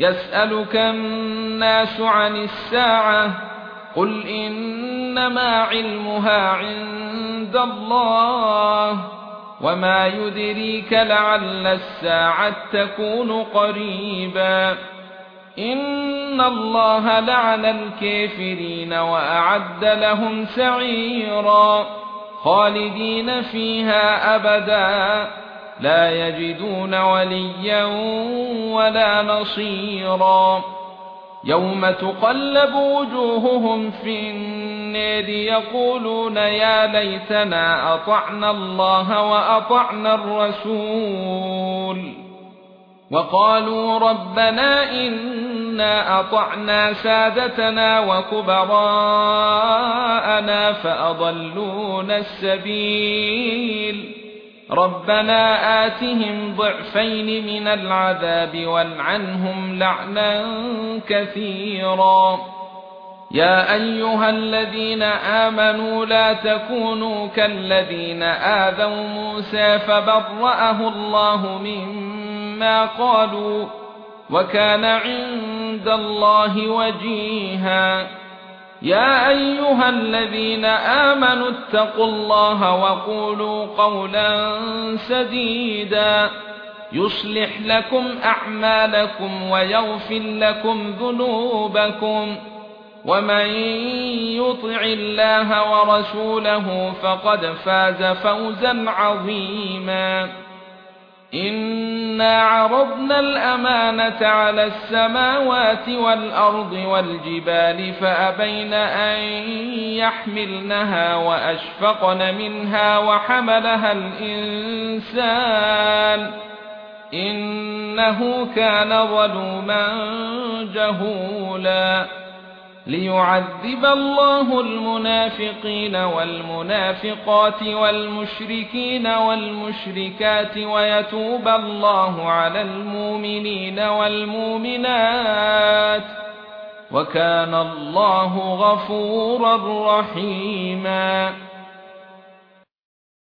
يسألك الناس عن الساعة قل إنما علمها عند الله وما يدريك لعل الساعة تكون قريبا إن الله لعن الكافرين وأعد لهم سعيرا خالدين فيها أبدا لا يجدون وليا ولا نصيرا يوم تقلب وجوههم في النار يقولون يا ليتنا أطعنا الله وأطعنا الرسول وقالوا ربنا إنا أطعنا سادتنا وكبراءنا فأضلونا السبيل ربنا آتهم ضعفين من العذاب والعنهم لعنا كثيرا يا أيها الذين آمنوا لا تكونوا كالذين آذوا موسى فبرأه الله مما قالوا وكان عند الله وجيها يا أيها الذين آمنوا اتقوا الله وقولوا قولا سديدا يصلح لكم أعمالكم ويغفر لكم ذنوبكم ومن يطع الله ورسوله فقد فاز فوزا عظيما إنا عرضنا الأمانة على السماوات والأرض والجبال فأبين أن يحملنها وأشفقن منها وحملها الإنسان إنه كان ظلوما جهولا ليعذب الله المنافقين والمنافقات والمشركين والمشركات ويتوب الله على المؤمنين والمؤمنات وكان الله غفورا رحيما